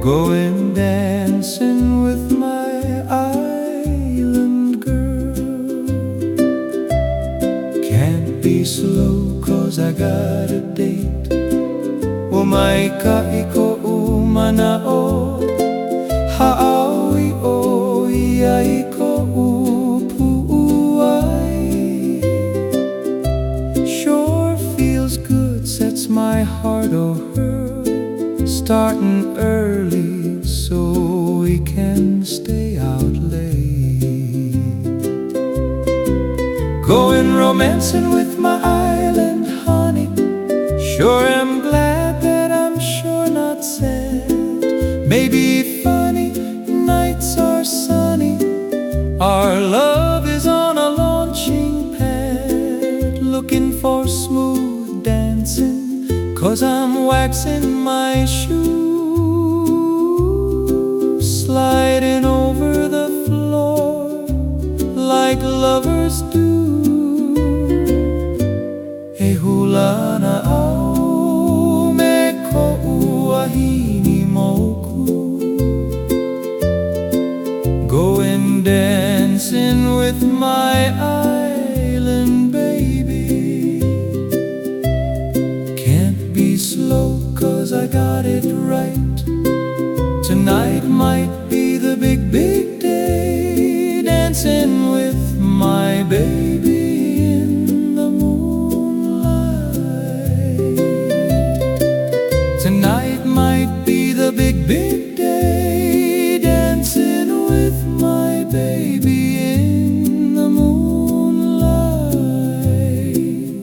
Going dancing with my island girl. Can't be slow cause I got a date. Umaika iko umanao Haawi o iaiko upu'uai. Sure feels good, sets my heart o'er. Starting early so we can stay out late. Going romancing with my island honey. Sure am glad that I'm sure not sad. Maybe funny, nights are sunny. Our love is on a launching pad. Looking for smooth dancing cause I'm waxing my shoes. Sliding over the floor like lovers do. E hula na au me ko'uahini moku. Going dancing with my island baby. Can't be slow cause I got it right. Tonight might be the big, big day. Dancing with my baby in the moonlight. Tonight might be the big, big day. Dancing with my baby in the moonlight.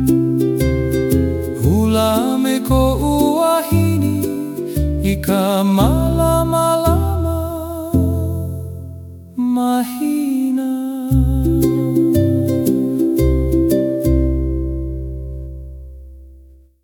Hula me ko'uahini ika malama mahina.